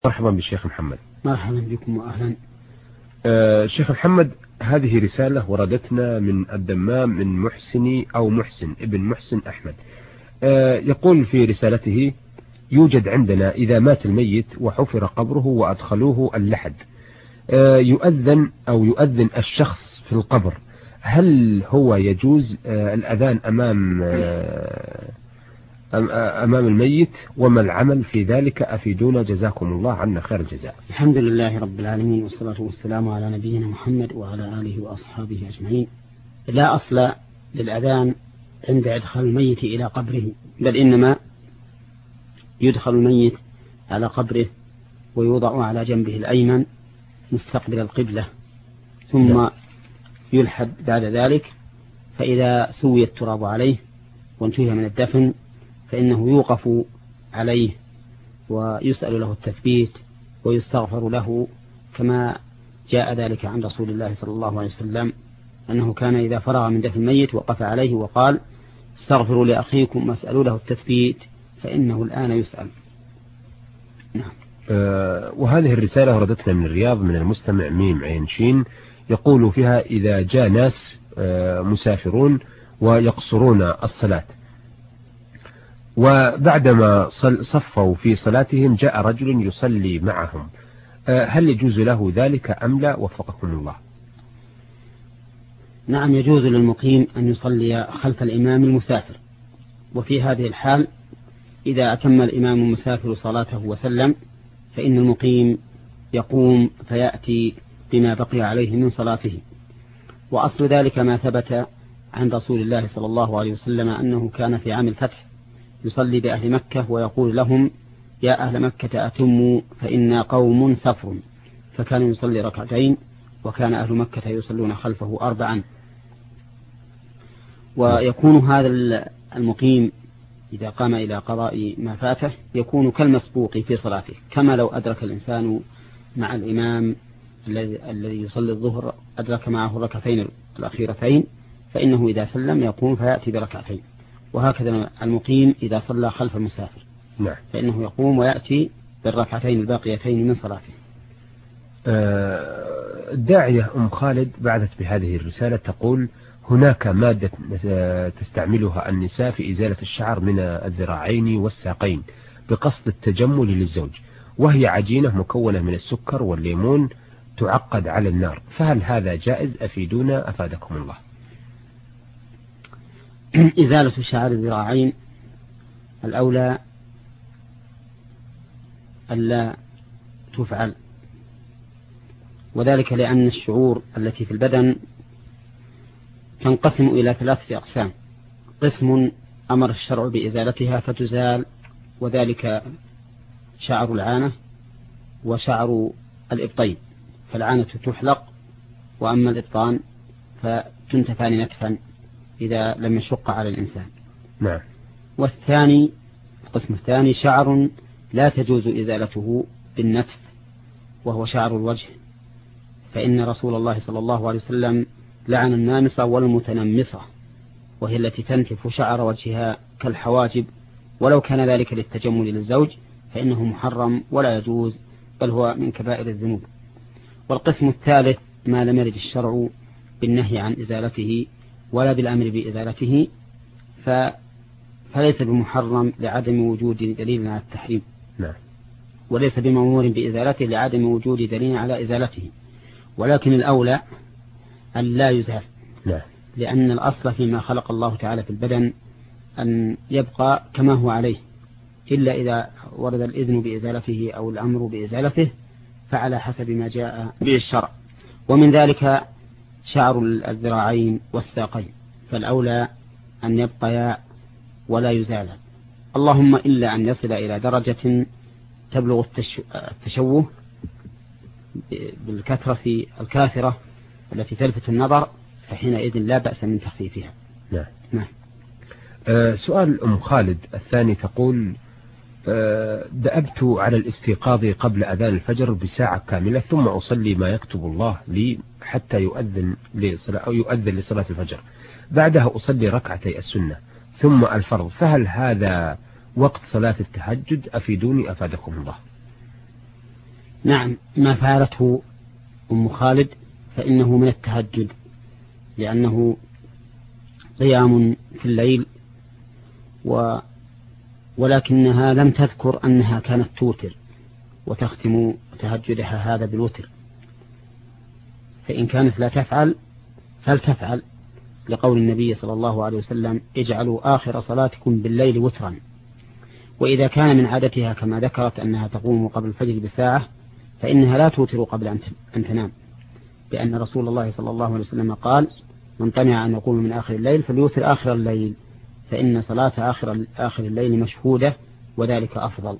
مرحبا بالشيخ محمد. مرحبا بكم وأهلا. شيخ محمد، هذه رسالة وردتنا من الدمام من محسن ابن محسن أحمد. يقول في رسالته: يوجد عندنا إذا مات الميت وحفر قبره وأدخلوه اللحد يؤذن الشخص في القبر، هل هو يجوز الأذان أمام الميت؟ وما العمل في ذلك؟ أفيدونا جزاكم الله عنا خير الجزاء. الحمد لله رب العالمين، والصلاة والسلام على نبينا محمد وعلى آله وأصحابه أجمعين. لا أصل للأذان عند إدخال الميت إلى قبره، بل إنما يدخل الميت على قبره ويوضع على جنبه الأيمن مستقبل القبلة، ثم يلحد بعد ذلك. فإذا سوي التراب عليه وانتهى من الدفن فإنه يوقف عليه ويسأل له التثبيت ويستغفر له، كما جاء ذلك عن رسول الله صلى الله عليه وسلم أنه كان إذا فرغ من دفن الميت وقف عليه وقال: استغفروا لأخيكم واسألوا له التثبيت فإنه الآن يسأل. نعم. وهذه الرسالة وردتنا من الرياض من المستمع ميم عين شين، يقول فيها: إذا جاء ناس مسافرون ويقصرون الصلاة، وبعدما صفوا في صلاتهم جاء رجل يصلي معهم، هل يجوز له ذلك أم لا؟ وفقكم الله. نعم، يجوز للمقيم أن يصلي خلف الإمام المسافر، وفي هذه الحال إذا أتم الإمام المسافر صلاته وسلم فإن المقيم يقوم فيأتي بما بقي عليه من صلاته. وأصل ذلك ما ثبت عن رسول الله صلى الله عليه وسلم أنه كان في عام الفتح يصلي بأهل مكة ويقول لهم: يا أهل مكة أتموا فإنا قوم سفر، فكان يصلي ركعتين وكان أهل مكة يصلون خلفه 4. ويكون هذا المقيم إذا قام إلى قضاء ما فاته يكون كالمسبوق في صلاته، كما لو أدرك الإنسان مع الإمام الذي يصلي الظهر أدرك معه الركعتين الأخيرتين، فإنه إذا سلم يقوم فيأتي بركعتين. وهكذا المقيم إذا صلى خلف المسافر فإنه يقوم ويأتي بالركعتين الباقيتين من صلاته. الداعية أم خالد بعثت بهذه الرسالة تقول: هناك مادة تستعملها النساء في إزالة الشعر من الذراعين والساقين بقصد التجمل للزوج، وهي عجينة مكونة من السكر والليمون تعقد على النار، فهل هذا جائز؟ أفيدونا أفادكم الله. إزالة شعر الذراعين الأولى ألا تفعل، وذلك لأن الشعور التي في البدن تنقسم إلى 3 أقسام: قسم أمر الشرع بإزالتها فتزال، وذلك شعر العانة وشعر الإبطين، فالعانة تحلق، وأما الإبطان فتنتفى نتفا إذا لم يشق على الإنسان. نعم. والثاني القسم الثاني شعر لا تجوز إزالته بالنتف، وهو شعر الوجه، فإن رسول الله صلى الله عليه وسلم لعن النامصة والمتنمصة، وهي التي تنتف شعر وجهها كالحواجب، ولو كان ذلك للتجمل للزوج فإنه محرم ولا يجوز، بل هو من كبائر الذنوب. والقسم الثالث ما لم يرد الشرع بالنهي عن إزالته ولا بالأمر بإزالته فليس بمحرم لعدم وجود دليل على التحريم. نعم. وليس بمأمور بإزالته لعدم وجود دليل على إزالته، ولكن الأولى أن لا يزال. نعم. لأن الأصل فيما خلق الله تعالى في البدن أن يبقى كما هو عليه، إلا إذا ورد الإذن بإزالته أو الأمر بإزالته فعلى حسب ما جاء به الشرع. ومن ذلك شعر الذراعين والساقين، فالأولى أن يبقيا ولا يزالا، اللهم إلا أن يصل إلى درجة تبلغ التشوه بالكثرة الكاثرة التي تلفت النظر، فحينئذ لا بأس من تخفيفها. نعم. نعم. سؤال أم خالد الثاني تقول: دأبت على الاستيقاظ قبل أذان الفجر بساعة كاملة، ثم أصلي ما يكتب الله لي حتى يؤذن لصلاة الفجر، بعدها أصلي ركعتي السنة ثم الفرض، فهل هذا وقت صلاة التهجد؟ أفيدوني أفادكم الله. نعم، ما فعلته أم خالد فإنه من التهجد، لأنه قيام في الليل، ولكنها لم تذكر أنها كانت توتر وتختم تهجدها هذا بالوتر، فإن كانت لا تفعل فلتفعل، لقول النبي صلى الله عليه وسلم: اجعلوا آخر صلاتكم بالليل وترا. وإذا كان من عادتها كما ذكرت أنها تقوم قبل الفجر بساعة، فإنها لا توتر قبل أن تنام، لأن رسول الله صلى الله عليه وسلم قال: من طمع أن يقوم من آخر الليل فليوتر آخر الليل، فإن صلاة آخر الليل مشهودة وذلك أفضل.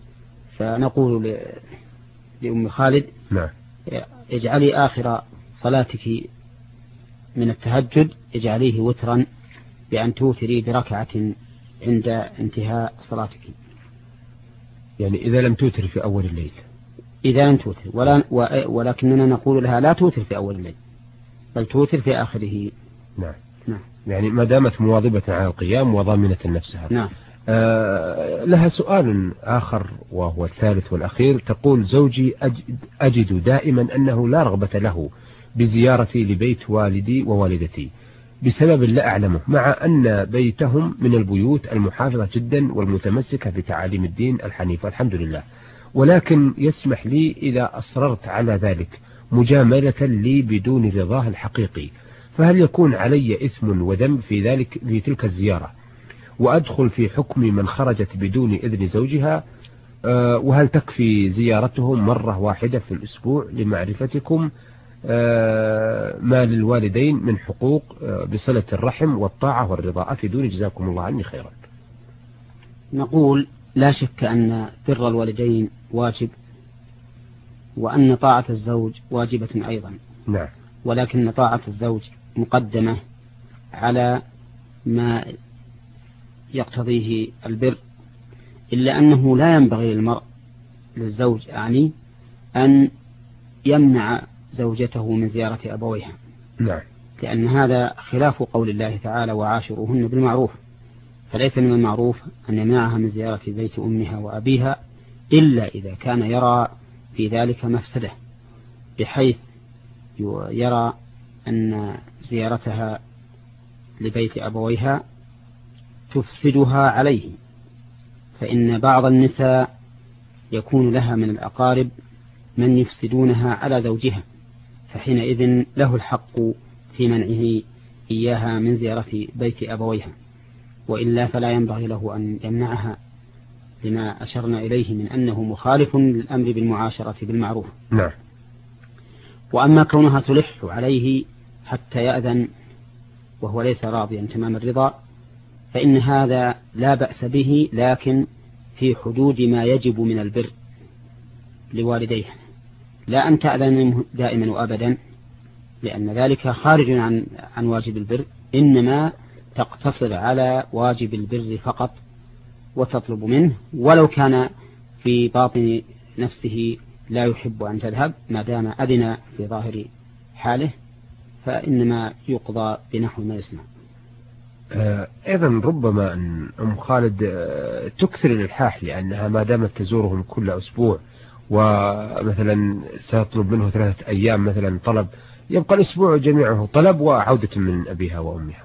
فنقول لأم خالد: نعم، اجعلي آخر صلاتك من التهجد اجعليه وترا بأن توتري بركعة عند انتهاء صلاتك. يعني إذا لم توتر في أول الليل، إذا لم توتر ولكننا نقول لها لا توتر في أول الليل بل توتر في آخره. نعم. نعم. يعني ما دامت مواظبة على القيام وضامنة نفسها. نعم. لها سؤال آخر وهو الثالث والأخير. تقول: زوجي أجد دائما أنه لا رغبة له بزيارتي لبيت والدي ووالدتي بسبب لا أعلمه، مع أن بيتهم من البيوت المحافظة جدا والمتمسكة بتعاليم الدين الحنيف الحمد لله، ولكن يسمح لي إذا أصررت على ذلك مجاملة لي بدون رضاه الحقيقي، فهل يكون علي إثم وذنب في ذلك في تلك الزيارة، وأدخل في حكم من خرجت بدون إذن زوجها؟ وهل تكفي زيارتهم مرة واحدة في الأسبوع لمعرفتكم ما للوالدين من حقوق بصلة الرحم والطاعة والرضا؟ أفيدوني جزاكم الله عني خيرا. نقول: لا شك أن بر الوالدين واجب، وأن طاعة الزوج واجبة أيضا. نعم. ولكن طاعة الزوج مقدمة على ما يقتضيه البر، إلا أنه لا ينبغي للزوج يعني أن يمنع زوجته من زيارة أبويها. نعم. لأن هذا خلاف قول الله تعالى: وعاشروهن بالمعروف، فليس من المعروف أن يمنعها من زيارة بيت أمها وأبيها إلا إذا كان يرى في ذلك مفسدة، بحيث يرى أن زيارتها لبيت أبويها تفسدها عليه، فإن بعض النساء يكون لها من الأقارب من يفسدونها على زوجها، فحينئذ له الحق في منعه إياها من زيارة بيت أبويها، وإلا فلا ينبغي له أن يمنعها، لما أشرنا إليه من أنه مخالف للأمر بالمعاشرة بالمعروف. نعم. وأما كونها تلح عليه حتى يأذن وهو ليس راضيا تمام الرضا، فإن هذا لا بأس به، لكن في حدود ما يجب من البر لوالديه، لا أن تأذن دائما وأبدا، لأن ذلك خارج عن واجب البر، إنما تقتصر على واجب البر فقط وتطلب منه، ولو كان في باطن نفسه لا يحب أن تذهب، ما دام أذن في ظاهر حاله فإنما يقضى بنحو ما يسمع. أيضا ربما أن أم خالد تكثر الإلحاح، لأنها ما دامت تزورهم كل أسبوع ومثلا سيطلب منه 3 أيام مثلا طلب، يبقى الأسبوع جميعه طلب وعودة من أبيها وأمها،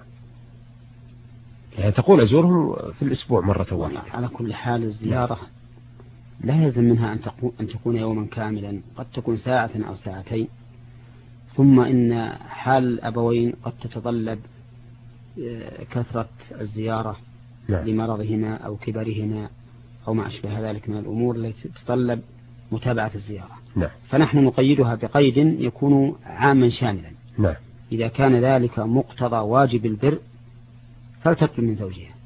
يعني تقول أزورهم في الأسبوع مرة واحدة. على كل حال الزيارة لا يلزم منها أن تكون يوما كاملا، قد تكون ساعة أو ساعتين، ثم إن حال الأبوين قد تتطلب كثرة الزيارة. نعم. لمرضهما أو كبرهما أو ما أشبه ذلك من الأمور التي تتطلب متابعة الزيارة. نعم. فنحن نقيدها بقيد يكون عاما شاملا. نعم. إذا كان ذلك مقتضى واجب البر فلتطلب من زوجها،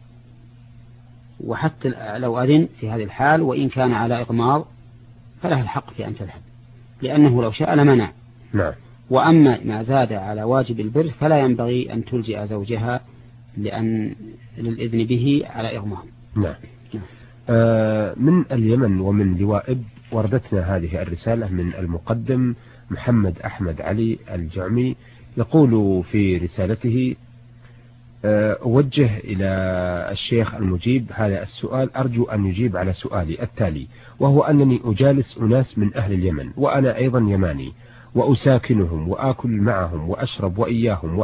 وحتى لو أذن في هذه الحال وإن كان على إغماض فلها الحق في أن تذهب، لأنه لو شاء لمنع. نعم. وأما ما زاد على واجب البر فلا ينبغي أن تلجئ زوجها للإذن به على إغماض. نعم. من اليمن ومن لوائب وردتنا هذه الرسالة من المقدم محمد أحمد علي الجعمي، يقول في رسالته: أوجه إلى الشيخ المجيب هذا السؤال، أرجو أن يجيب على سؤالي التالي، وهو أنني أجالس أناس من أهل اليمن وأنا أيضا يماني، وأساكنهم وآكل معهم وأشرب وإياهم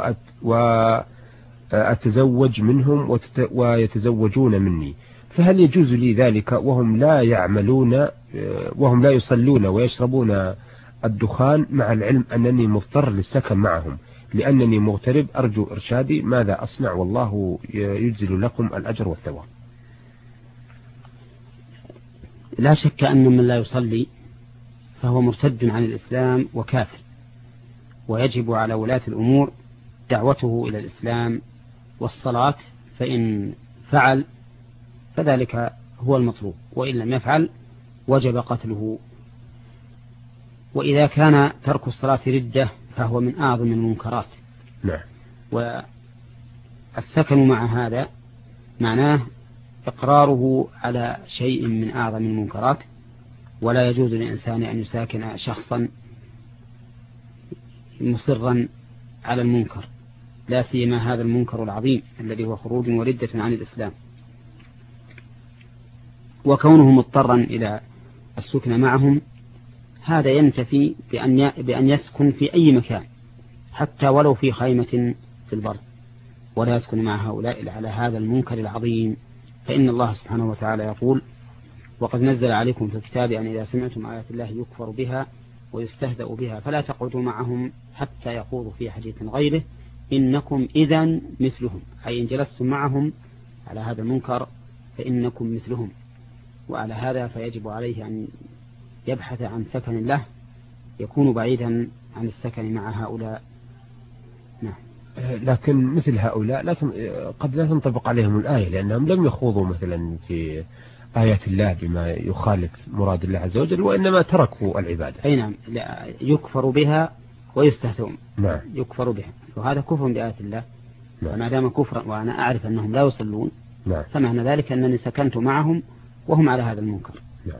وأتزوج منهم ويتزوجون مني، فهل يجوز لي ذلك وهم لا يعملون وهم لا يصلون ويشربون الدخان، مع العلم أنني مضطر للسكن معهم لأنني مغترب؟ أرجو إرشادي، ماذا أصنع؟ والله يجزل لكم الأجر والثواب. لا شك أن من لا يصلي فهو مرتد عن الإسلام وكافر، ويجب على ولاة الأمور دعوته إلى الإسلام والصلاة، فإن فعل فذلك هو المطلوب، وإن لم يفعل وجب قتله. وإذا كان ترك الصلاة ردة فهو من أعظم المنكرات. نعم. والسكن مع هذا معناه إقراره على شيء من أعظم المنكرات، ولا يجوز للإنسان أن يساكن شخصا مصرا على المنكر، لا سيما هذا المنكر العظيم الذي هو خروج وردة عن الإسلام. وكونه مضطرا إلى السكن معهم هذا ينتفي بأن يسكن في أي مكان حتى ولو في خيمة في البر، ولا يسكن مع هؤلاء على هذا المنكر العظيم. فإن الله سبحانه وتعالى يقول: وقد نزل عليكم في الكتاب أن إذا سمعتم آيات الله يكفر بها ويستهزأ بها فلا تقعدوا معهم حتى يخوضوا في حديث غيره إنكم إذن مثلهم، أي إن جلستم معهم على هذا المنكر فإنكم مثلهم. وعلى هذا فيجب عليه أن يبحث عن سكن له يكون بعيدا عن السكن مع هؤلاء. نعم. لكن مثل هؤلاء قد لا تنطبق عليهم الآية، لأنهم لم يخوضوا مثلا في آيات الله بما يخالف مراد الله عز وجل، وإنما تركوا العبادة. أي نعم، يكفر بها ويستهزئون. نعم. يكفر بها، وهذا كفر بآيات الله. نعم. فما دام كفرا وأنا أعرف أنهم لا يصلون، نعم، فمعنى ذلك أنني سكنت معهم وهم على هذا المنكر. نعم.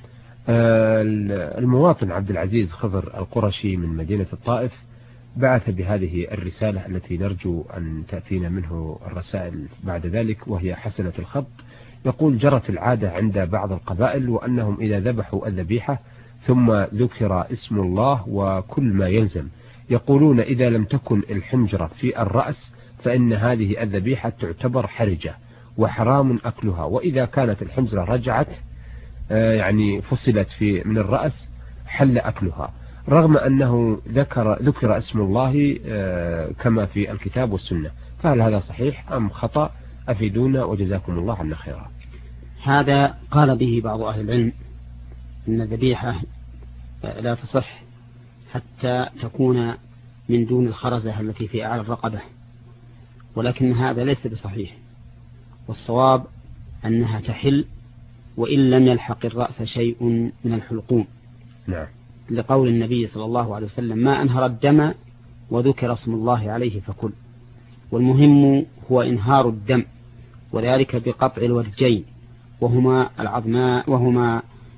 المواطن عبد العزيز خضر القرشي من مدينة الطائف بعث بهذه الرسالة التي نرجو أن تأتينا منه الرسائل بعد ذلك، وهي حسنة الخط. يقول: جرت العادة عند بعض القبائل وأنهم إذا ذبحوا الذبيحة ثم ذكر اسم الله وكل ما يلزم، يقولون إذا لم تكن الحنجرة في الرأس فإن هذه الذبيحة تعتبر حرجة وحرام أكلها، وإذا كانت الحنجرة رجعت يعني فصلت من الرأس حل أكلها، رغم أنه ذكر اسم الله كما في الكتاب والسنة. فهل هذا صحيح أم خطأ؟ أفيدونا وجزاكم الله عنا خيرا. هذا قال به بعض أهل العلم إن الذبيحة لا تصح حتى تكون من دون الخرزة التي في أعلى الرقبة، ولكن هذا ليس بصحيح، والصواب أنها تحل وإن لم يلحق الرأس شيء من الحلقوم. نعم. لقول النبي صلى الله عليه وسلم: ما أنهر الدم وذكر اسم الله عليه فكل. والمهم هو إنهار الدم، وذلك بقطع الورجين وهما العظماء وهما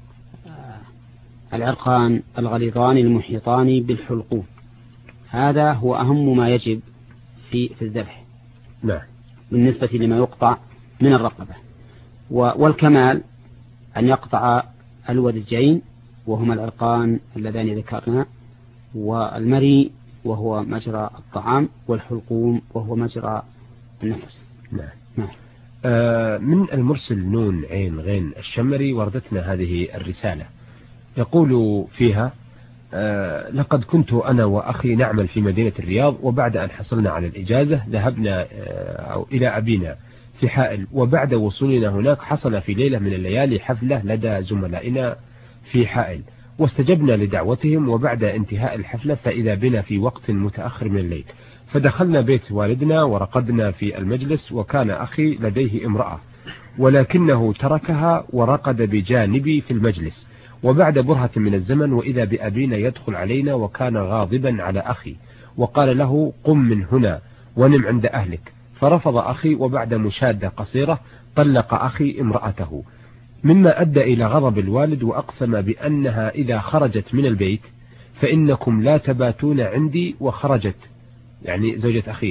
العرقان الغليظان المحيطان بالحلقوم. هذا هو أهم ما يجب في الذبح. نعم. بالنسبة لما يقطع من الرقبة، والكمال أن يقطع الورجين وهما العرقان اللذان ذكرنا، والمري وهو مجرى الطعام، والحلقوم وهو مجرى النفس. نعم. نعم. من المرسل نون عين غين الشمري وردتنا هذه الرسالة، يقول فيها: لقد كنت أنا وأخي نعمل في مدينة الرياض، وبعد أن حصلنا على الإجازة ذهبنا إلى أبينا في حائل، وبعد وصولنا هناك حصل في ليلة من الليالي حفلة لدى زملائنا في حائل، واستجبنا لدعوتهم، وبعد انتهاء الحفلة فإذا بنا في وقت متأخر من الليل، فدخلنا بيت والدنا ورقدنا في المجلس، وكان أخي لديه امرأة ولكنه تركها ورقد بجانبي في المجلس، وبعد برهة من الزمن وإذا بأبينا يدخل علينا وكان غاضبا على أخي، وقال له: قم من هنا ونم عند أهلك، فرفض أخي، وبعد مشادة قصيرة طلق أخي امرأته، مما أدى إلى غضب الوالد، وأقسم بأنها إذا خرجت من البيت فإنكم لا تباتون عندي، وخرجت يعني زوجة أخيه،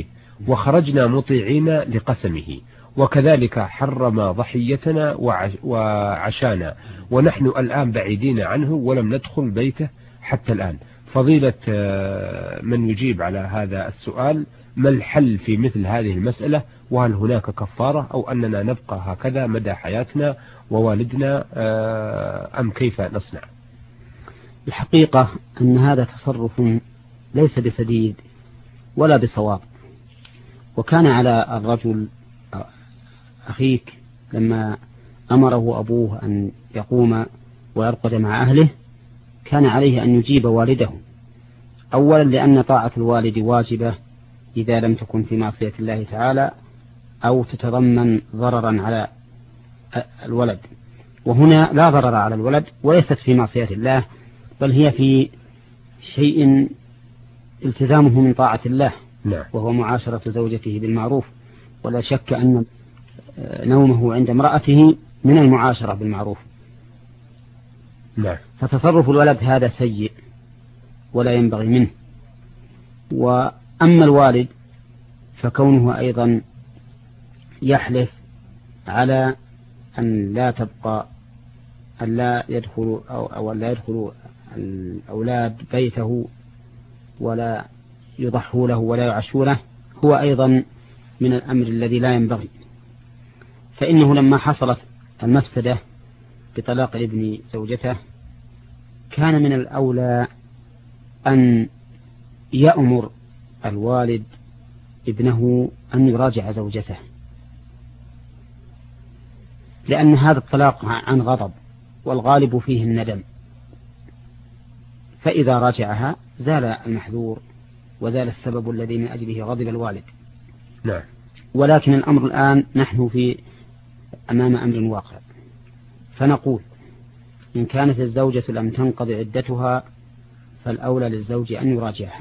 وخرجنا مطيعين لقسمه، وكذلك حرم ضحيتنا وعشانا، ونحن الآن بعيدين عنه ولم ندخل بيته حتى الآن. فضيلة من يجيب على هذا السؤال، ما الحل في مثل هذه المسألة؟ وهل هناك كفارة أو أننا نبقى هكذا مدى حياتنا ووالدنا أم كيف نصنع؟ الحقيقة أن هذا تصرف ليس بسديد ولا بصواب. وكان على الرجل أخيك لما أمره أبوه أن يقوم ويرقد مع أهله كان عليه أن يجيب والده، أولا لأن طاعة الوالد واجبة إذا لم تكن في معصية الله تعالى أو تتضمن ضررا على الولد، وهنا لا ضرر على الولد وليست في معصية الله، بل هي في شيء التزامه من طاعة الله، وهو معاشرة زوجته بالمعروف. ولا شك أن نومه عند امرأته من المعاشرة بالمعروف. فتصرف الولد هذا سيء ولا ينبغي منه. وأما الوالد فكونه أيضا يحلف على أن لا تبقى أن لا يدخل أو أن لا يدخل الأولاد بيته ولا يضحوا له ولا يعشوا له، هو أيضا من الأمر الذي لا ينبغي. فإنه لما حصلت المفسدة بطلاق ابن زوجته كان من الأولى أن يأمر الوالد ابنه أن يراجع زوجته، لأن هذا الطلاق عن غضب والغالب فيه الندم، فإذا راجعها زال المحذور وزال السبب الذي من أجله غضب الوالد. ولكن الأمر الآن نحن في أمام أمر واقع، فنقول إن كانت الزوجة لم تنقض عدتها فالأولى للزوج أن يراجعها.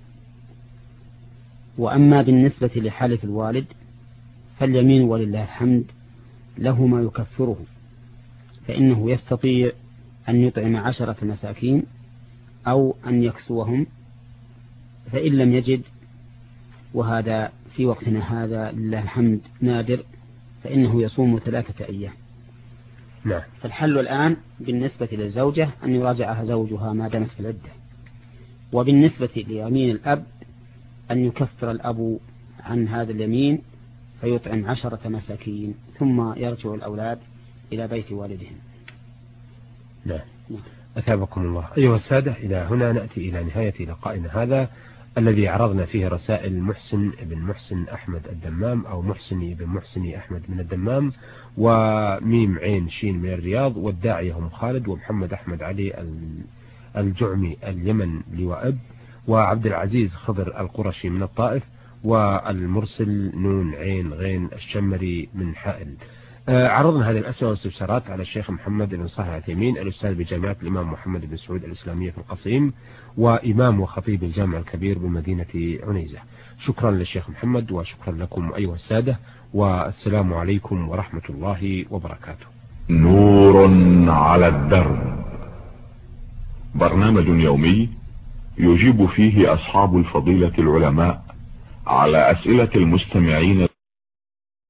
وأما بالنسبة لحلف الوالد فاليمين ولله الحمد له ما يكفره، فإنه يستطيع أن يطعم 10 مساكين أو أن يكسوهم، فإن لم يجد، وهذا في وقتنا هذا لله الحمد نادر، فإنه يصوم 3 أيام. فالحل الآن بالنسبة للزوجة أن يراجعها زوجها ما دامت في العدة. وبالنسبة ليمين الأب أن يكفر الأب عن هذا اليمين فيطعم 10 مساكين ثم يرجع الأولاد إلى بيت والدهم. أثابكم الله. أيها السادة، إلى هنا نأتي إلى نهاية لقائنا هذا الذي عرضنا فيه رسائل محسن بن محسن أحمد الدمام أو محسني بن محسني أحمد من الدمام، وميم عين شين من الرياض، والداعية هم خالد ومحمد أحمد علي الجعمي اليمن لوائب، وعبد العزيز خضر القرشي من الطائف، والمرسل نون عين غين الشمري من حائل. عرضنا هذه الأسئلة والاستفسارات على الشيخ محمد بن صالح العثيمين الأستاذ بجامعة الإمام محمد بن سعود الإسلامية في القصيم، وإمام وخطيب الجامع الكبير بمدينة عنيزة. شكرا للشيخ محمد وشكرا لكم أيها السادة، والسلام عليكم ورحمة الله وبركاته. نور على الدرب، برنامج يومي يجيب فيه أصحاب الفضيلة العلماء على أسئلة المستمعين.